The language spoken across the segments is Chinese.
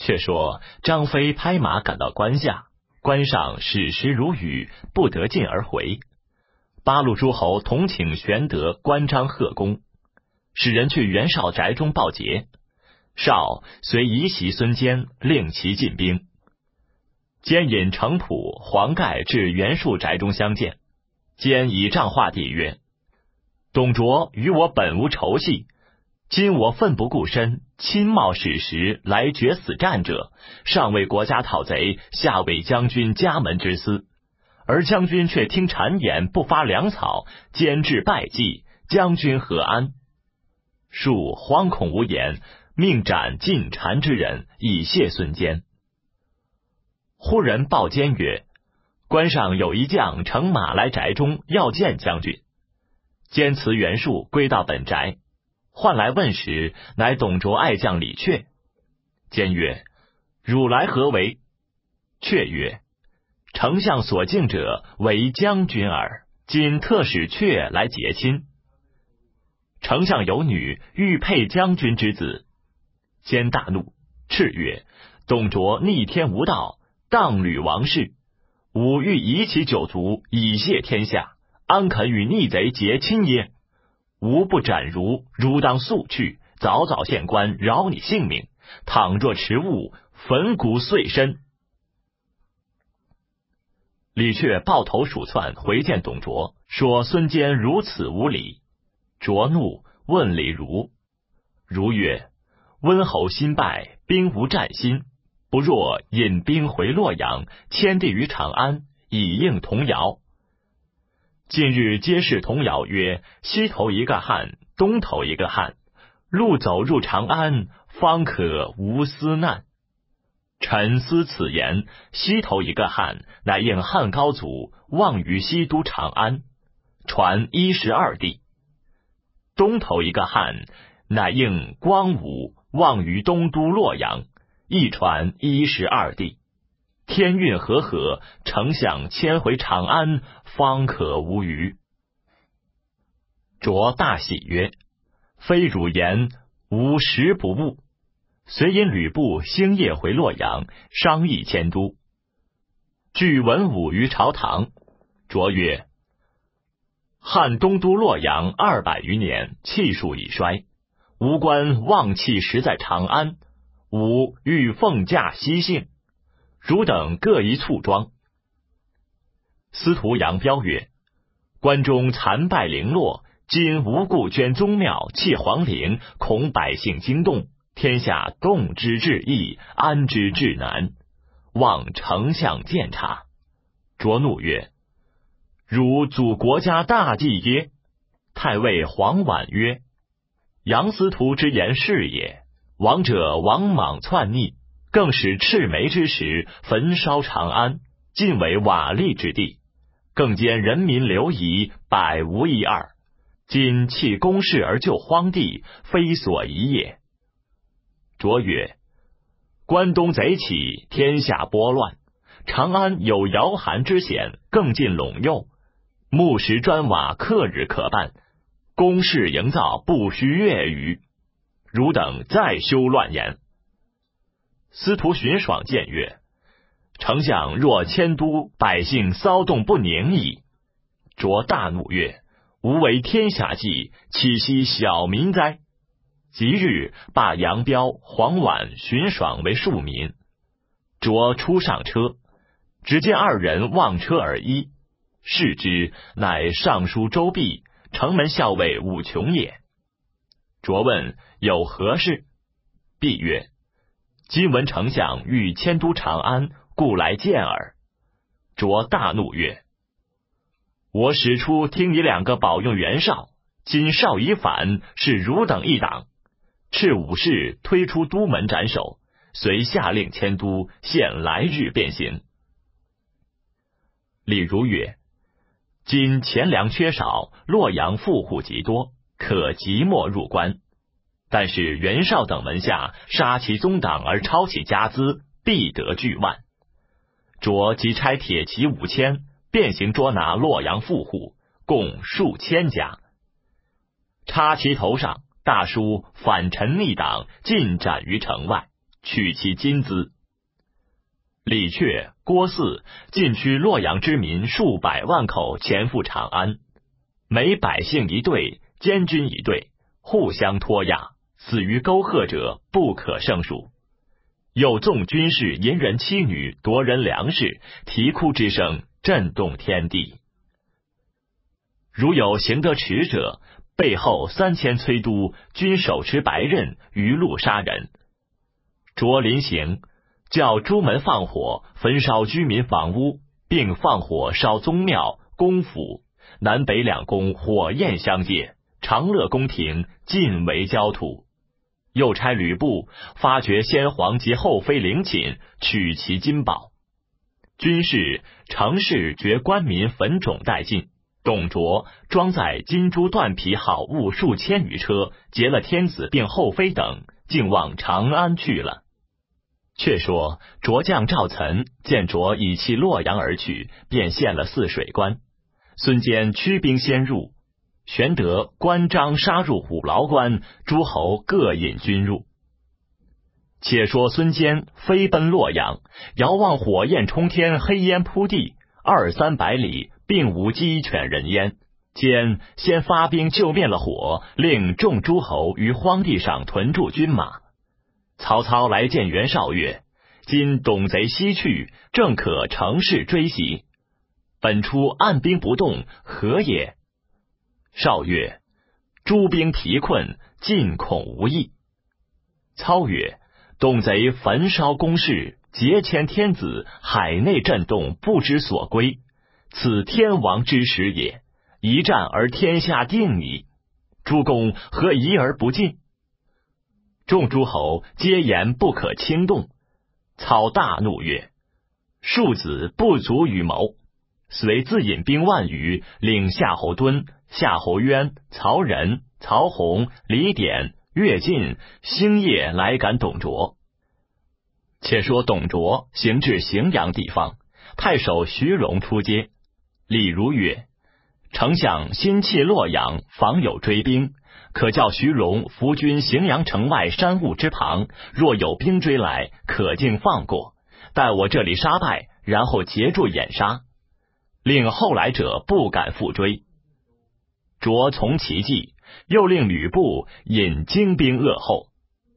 却说张飞拍马赶到关下，关上矢石如雨，不得进而回。八路诸侯同请玄德、关张贺公，使人去袁绍宅中报捷。绍遂移袭孙坚，令其进兵。坚引程普、黄盖至袁术宅中相见。坚以杖画地曰：董卓与我本无仇隙，今我奋不顾身，亲冒矢石来决死战者，上为国家讨贼，下为将军家门之私，而将军却听谗言，不发粮草，坚至败绩，将军何安？术惶恐无言，命斩进谗之人，以谢孙坚。忽人报坚曰：关上有一将乘马来宅中，要见将军。坚辞袁术，归到本宅，唤来问时，乃董卓爱将李榷。坚曰：汝来何为？却曰：丞相所敬者为将军耳，今特使却来结亲。丞相有女，欲配将军之子。坚大怒，叱曰：董卓逆天无道，荡履王室，吾欲夷其九族，以谢天下，安肯与逆贼结亲耶？吾不斩汝，汝当速去，早早献官，饶你性命。倘若迟误，粉骨碎身。李榷抱头鼠窜，回见董卓，说孙坚如此无礼。卓怒，问李儒。儒曰：温侯新败，兵无战心，不若引兵回洛阳，迁地于长安，以应童谣。近日皆是童谣曰：西头一个汉，东头一个汉，路走入长安，方可无私难。臣思此言，西头一个汉，乃应汉高祖望于西都长安，传12地；东头一个汉，乃应光武望于东都洛阳，亦传12地。天运和合，丞相迁回长安，方可无虞。卓大喜曰：非汝言，吾实不误。遂引吕布星夜回洛阳，商议迁都。据文武于朝堂。卓曰：汉东都洛阳200余年，气数已衰，吾官望气实在长安，吾欲奉驾西幸，汝等各一簇庄。司徒杨彪曰：关中残败零落，今无故捐宗庙，弃皇陵，恐百姓惊动，天下动之至易，安之至难，望丞相鉴察。卓怒曰：汝阻国家大计耶？太尉黄婉曰：杨司徒之言是也。王者王莽篡逆，更使赤眉之时焚烧长安，尽为瓦砾之地，更兼人民流移，百无一二。今弃公室而救荒地，非所宜也。卓曰：关东贼起，天下拨乱，长安有摇寒之险，更尽陇右，木石砖瓦克日可办，工事营造不须月余，汝等再休乱言。司徒荀爽谏曰：丞相若迁都，百姓骚动不宁矣。卓大怒曰：吾为天下计，岂惜小民哉？即日罢杨彪、黄婉、荀爽为庶民。卓出上车，只见二人望车而依，视之，乃尚书周弼、城门校尉武琼也。卓问有何事？弼曰：今闻丞相欲迁都长安，故来见耳。卓大怒曰：我使出听你两个保用袁绍，今绍已反，是汝等一党，斥武士推出都门斩首，遂下令迁都，限来日便行。李儒曰：今钱粮缺少，洛阳富户极多，可即墨入关，但是袁绍等门下杀其宗党而抄其家资，必得巨万。卓即差铁骑5000，便行捉拿洛阳富户，共数千家，插其头上大书反臣逆党，尽斩于城外， 取其金资。李榷、郭汜尽驱洛阳之民数百万口前赴长安，每百姓一队，监军一队，互相拖压，死于沟壑者不可胜数。又纵军士淫人妻女，夺人粮食，啼哭之声震动天地。如有行得迟者，背后3000崔督均手持白刃，于路杀人。卓临行，叫朱门放火，焚烧居民房屋，并放火烧宗庙、公府，南北两宫火焰相接，长乐宫廷尽为焦土。又差吕布发掘先皇及后妃陵寝，取其金宝。军士、城市掘官民坟冢殆尽。董卓装载金珠缎皮好物数千余车，劫了天子并后妃等，竟往长安去了。却说卓将赵岑见卓已弃洛阳而去，便献了泗水关。孙坚驱兵先入，玄德、关张杀入虎牢关，诸侯各引军入。且说孙坚飞奔洛阳，遥望火焰冲天，黑烟铺地，200-300里，并无鸡犬人烟。坚先发兵救灭了火，令众诸侯于荒地上屯驻军马。曹操来见袁绍曰：今董贼西去，正可乘势追袭。本初按兵不动，何也？绍曰：诸兵疲困，进恐无益。操曰：董贼焚烧宫室，劫迁天子，海内震动，不知所归，此天王之时也，一战而天下定矣。诸公何疑而不进？众诸侯皆言不可轻动。操大怒曰：庶子不足与谋。遂自引兵万余，领夏侯惇、夏侯渊、曹仁、曹洪、李典、乐进、星夜来赶董卓。且说董卓行至荥阳地方，太守徐荣出接。李儒曰：丞相心弃洛阳，防有追兵，可叫徐荣伏军荥阳城外山坞之旁，若有兵追来，可竟放过，待我这里杀败，然后截住掩杀，令后来者不敢复追。卓从其计，又令吕布引精兵扼后。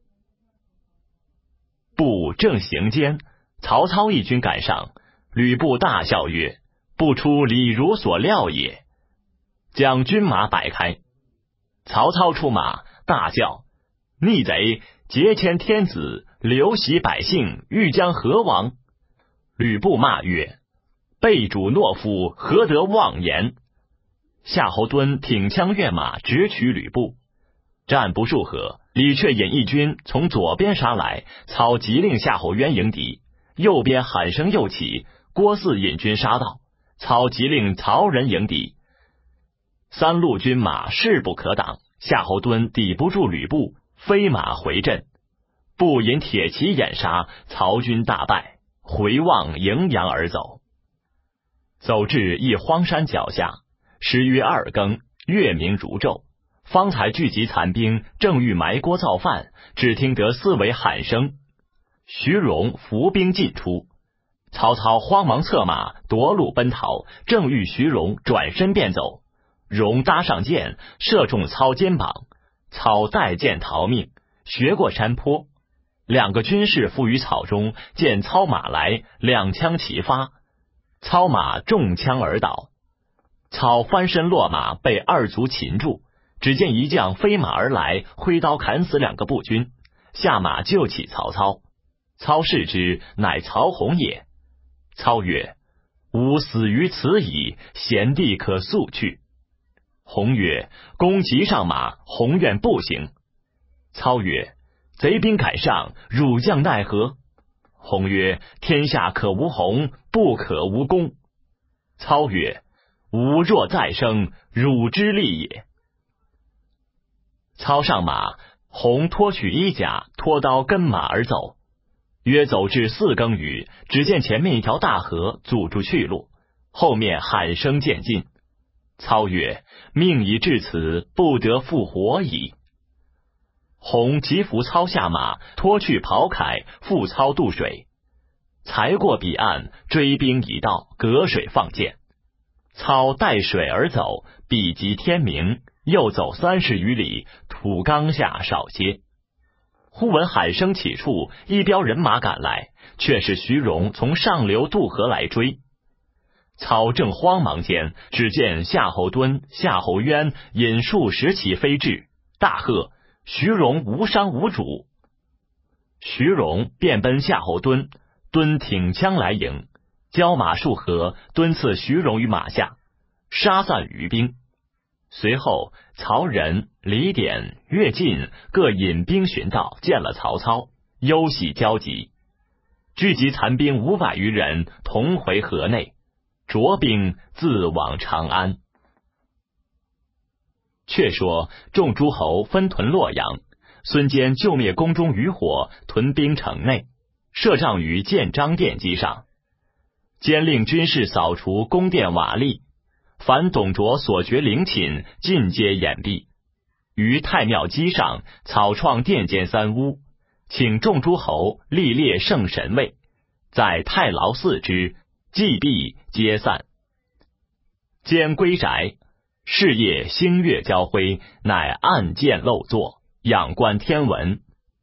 布正行间，曹操一军赶上，吕布大笑曰：不出李儒所料也。将军马摆开。曹操出马，大叫：逆贼，劫迁天子，流徙百姓，欲将何亡？吕布骂曰：背主懦夫，何得妄言？夏侯惇挺枪跃马，直取吕布。战不数合，李榷引一军从左边杀来，操急令夏侯渊迎敌。右边喊声又起，郭汜引军杀到，操急令曹仁迎敌。三路军马势不可挡，夏侯惇抵不住吕布，飞马回阵。布引铁骑掩杀，曹军大败，回望荥阳而走。走至一荒山脚下，时约2更，月明如昼，方才聚集残兵，正欲埋锅造饭，只听得四围喊声。徐荣伏兵尽出，曹操慌忙策马夺路奔逃，正遇徐荣转身便走，荣搭上箭，射中操肩膀，操带箭逃命，学过山坡。2个军士伏于草中，见操马来，2枪齐发，操马中枪而倒。操翻身落马，被2卒擒住。只见一将飞马而来，挥刀砍死2个步军，下马救起曹操。操视之，乃曹洪也。操曰：吾死于此矣，贤弟可速去。洪曰：公即上马，洪愿步行。操曰：贼兵赶上，汝将奈何？洪曰：天下可无洪，不可无公。操曰：吾若再生，汝之利也。操上马，洪脱去衣甲，脱刀跟马而走。约走至4更余，只见前面一条大河阻住去路，后面喊声渐近。操曰：命已至此，不得复活矣。 洪急扶操下马，脱去袍铠，复操渡水。才过彼岸，追兵已到，隔水放箭。操带水而走，彼及天明，又走30余里，土冈下少歇。忽闻喊声起处，一彪人马赶来，却是徐荣从上流渡河来追。操正慌忙间，只见夏侯惇、夏侯渊引数10骑飞至，大喝：“徐荣无伤无主！”徐荣便奔夏侯惇，惇挺枪来迎，交马数合，惇刺徐荣于马下，杀散余兵。随后曹仁、李典、乐进各引兵寻道，见了曹操，忧喜交集，聚集残兵500余人，同回河内，着兵自往长安。却说众诸侯分屯洛阳，孙坚救灭宫中余火，屯兵城内，设帐于建章殿基上。兼令军士扫除宫殿瓦砾，凡董卓所掘陵寝，尽皆掩蔽。于太庙基上草创殿间3屋，请众诸侯历列圣神位，在太牢4之，祭毕皆散。兼归宅，是夜星月交辉，乃暗见漏坐，仰观天文。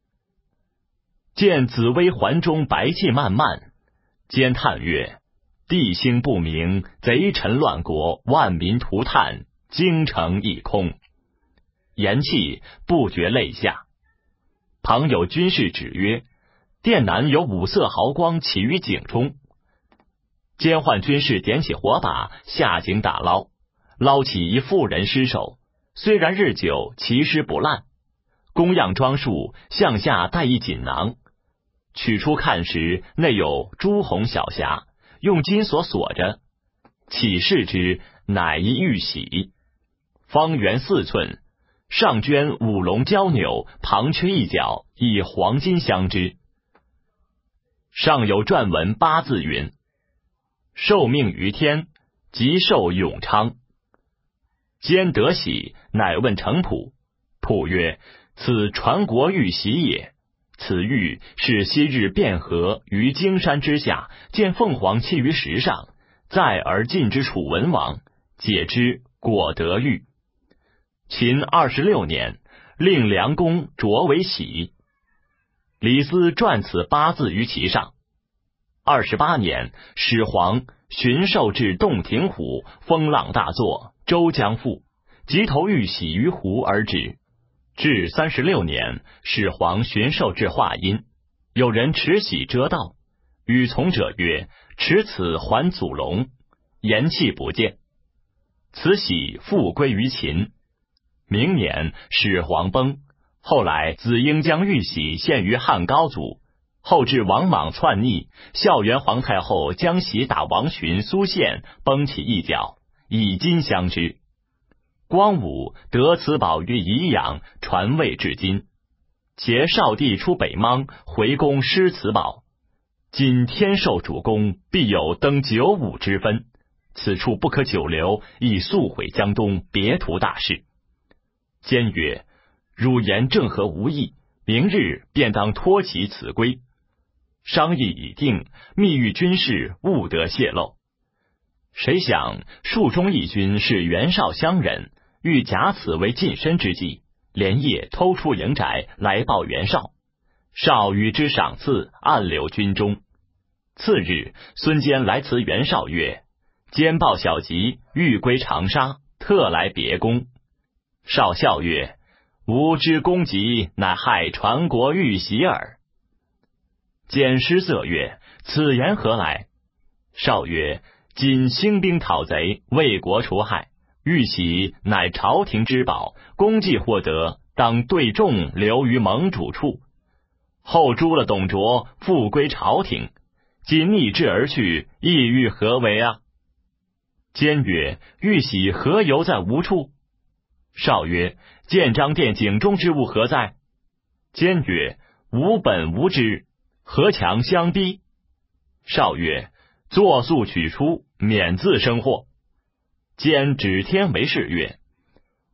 见紫微环中白气漫漫，兼叹曰：“地星不明，贼臣乱国，万民涂炭，京城已空。”言讫，不觉泪下。旁有军士指曰：“殿南有5色毫光起于井中。”监唤军士点起火把，下井打捞，捞起一妇人尸首，虽然日久，其尸不烂。供样装束，向下带一锦囊，取出看时，内有朱红小匣，用金锁锁着。启视之，乃一玉玺，方圆4寸，上镌5龙交钮，旁缺一角，以黄金镶之。上有篆文8字云：“受命于天，即寿永昌。”兼得喜，乃问程普，普曰：“此传国玉玺也。此玉是昔日卞和于荆山之下，见凤凰栖于石上，在而进之楚文王，解之，果得玉。秦26年，令梁公擢为玺。李斯撰此8字于其上。28年，始皇巡狩至洞庭湖，风浪大作，周将覆，即投玉玺于湖而止。至36年，始皇巡狩至华阴，有人持玺遮道，与从者曰：“持此还祖龙。”言讫不见。此玺复归于秦。明年，始皇崩，后来子婴将玉玺献于汉高祖，后至王莽篡逆，孝元皇太后将玺打王寻、苏宪，崩其一角，以金镶之。光武得此宝于宜阳，传位至今。且少帝出北邙，回宫失此宝。今天授主公，必有登95之分。此处不可久留，以速毁江东，别图大事。坚曰：“汝言正合无异，明日便当托其此归。”商议已定，密谕军士，勿得泄露。谁想戍中义军是袁绍乡人，欲假此为近身之计，连夜偷出营宅来报袁绍。绍与之赏赐，暗留军中。次日，孙坚来辞袁绍曰：“坚报小急，欲归长沙，特来别宫。”绍笑曰：“吾之公急，乃害传国玉玺耳。”坚失色曰：“此言何来？”绍曰：“今兴兵讨贼，为国除害，玉玺乃朝廷之宝，功绩获得，当对众留于盟主处。后诛了董卓，复归朝廷，今逆志而去，意欲何为啊？”坚曰：“玉玺何由在吾处？”绍曰：“建章殿井中之物何在？”坚曰：“吾本无知，何强相逼？”绍曰：“作速取出，免自生祸。”坚指天为誓曰：“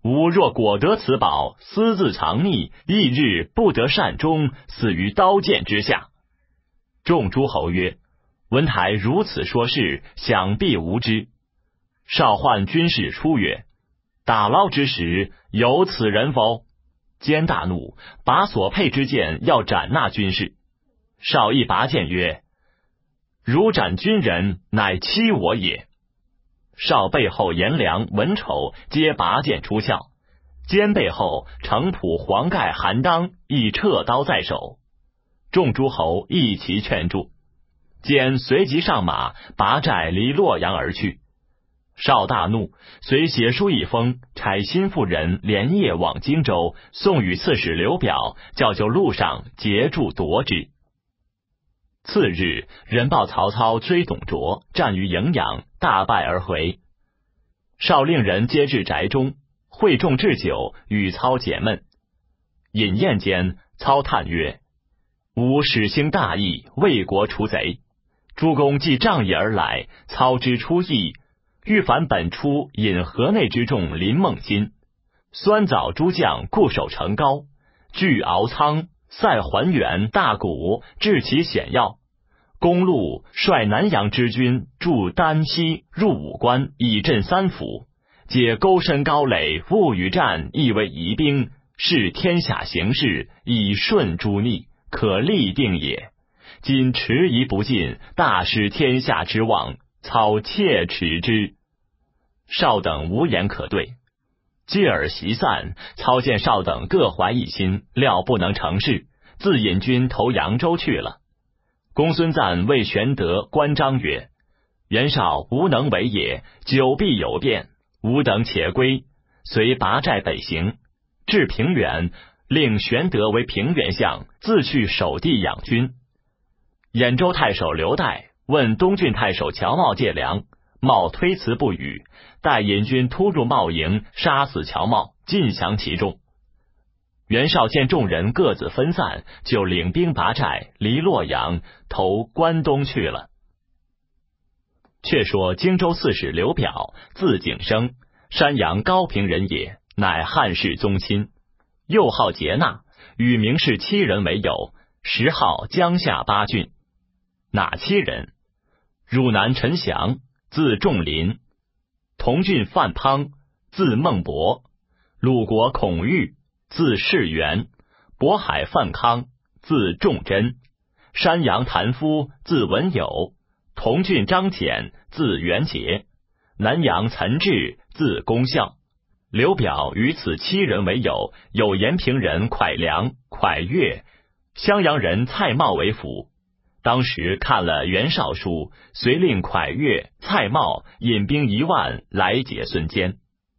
吾若果得此宝，私自藏匿，翌日不得善终，死于刀剑之下。众诸侯曰：文台如此说事，想必无知。少唤军士出曰：打捞之时，有此人否？坚大怒，拔所佩之剑要斩那军士。少亦拔剑曰：如斩军人，乃欺我也。少背后颜良、文丑皆拔剑出鞘，坚背后程普、黄盖、韩当亦撤刀在手。众诸侯一齐劝住，坚随即上马，拔寨离洛阳而去。少大怒，遂写书一封，差心腹人连夜往荆州，送与刺史刘表，叫就路上截住夺之。次日，人报曹操追董卓，战于荥阳，大败而回。少令人皆至宅中，会众置酒，与操解闷。饮宴间，操叹曰：吾始兴大义，为国除贼。诸公既仗义而来，操之出义，欲反本初引河内之众临孟津，酸枣诸将固守城高，据敖仓、塞还原、大谷，治其险要。公路率南阳之军驻丹西，入武关，以镇三府，皆沟深高垒，勿与战，亦为疑兵，视天下形势，以顺诸逆，可立定也。今迟疑不进，大失天下之望，操切齿之。少等无言可对。继而席散，操见少等各怀一心，料不能成事，自引军投扬州去了。公孙瓒谓玄德、关张曰：袁绍无能为也，久必有变，吾等且归。遂拔寨北行，至平原，令玄德为平原相，自去守地养军。兖州太守刘岱问东郡太守乔瑁借粮，瑁推辞不语，待引军突入瑁营，杀死乔瑁，尽降其众。袁绍见众人各自分散，就领兵拔寨，离洛阳，投关东去了。却说荆州刺史刘表，字景升，山阳高平人也，乃汉室宗亲，又好节纳，与名士7人为友，时号江夏8郡。哪7人？汝南陈祥，字仲林；同郡范滂，字孟博；鲁国孔玉，字士元；渤海范康，字仲真；山阳谭夫，字文友；同郡张简，字元节；南阳岑志，字公孝。刘表与此7人为友，有延平人蒯良、蒯越，襄阳人蔡瑁为辅。当时看了袁绍书，遂令蒯越、蔡瑁引兵1万来解孙坚。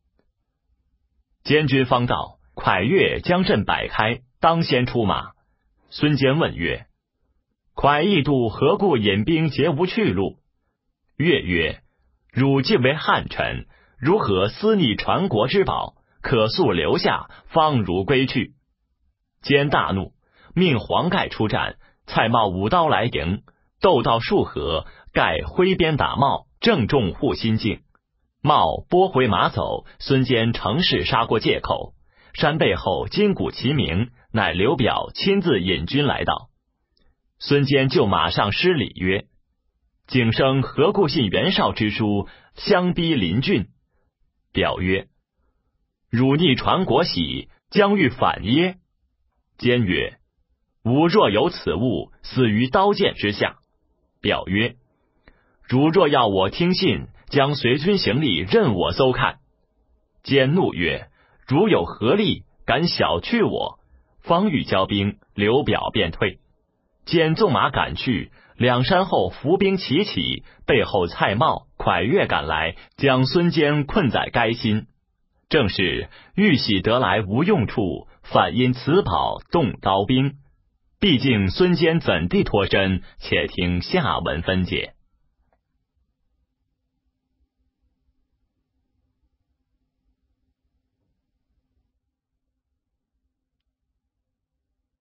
监军方到，蒯越将阵摆开，当先出马。孙坚问曰：蒯义度何故引兵截无去路？越曰：汝既为汉臣，如何私逆传国之宝？可速留下，方如归去。坚大怒，命黄盖出战。蔡瑁舞刀来迎，斗到数合，盖挥鞭打瑁，正中护心镜。瑁拨回马走，孙坚乘势杀过界口，山背后金鼓齐鸣，乃刘表亲自引军来到。孙坚就马上施礼曰：景升何故信袁绍之书，相逼临郡？表曰：汝逆传国玺，将欲反耶？坚曰：吾若有此物，死于刀剑之下。表曰：汝若要我听信，将随军行李任我搜看。坚怒曰：如有何力，敢小觑我？方欲交兵，刘表便退。坚纵马赶去，两山后伏兵齐起，背后蔡瑁、蒯越赶来，将孙坚困在垓心。正是玉玺得来无用处，反因此宝动刀兵。毕竟孙坚怎地脱身？且听下文分解。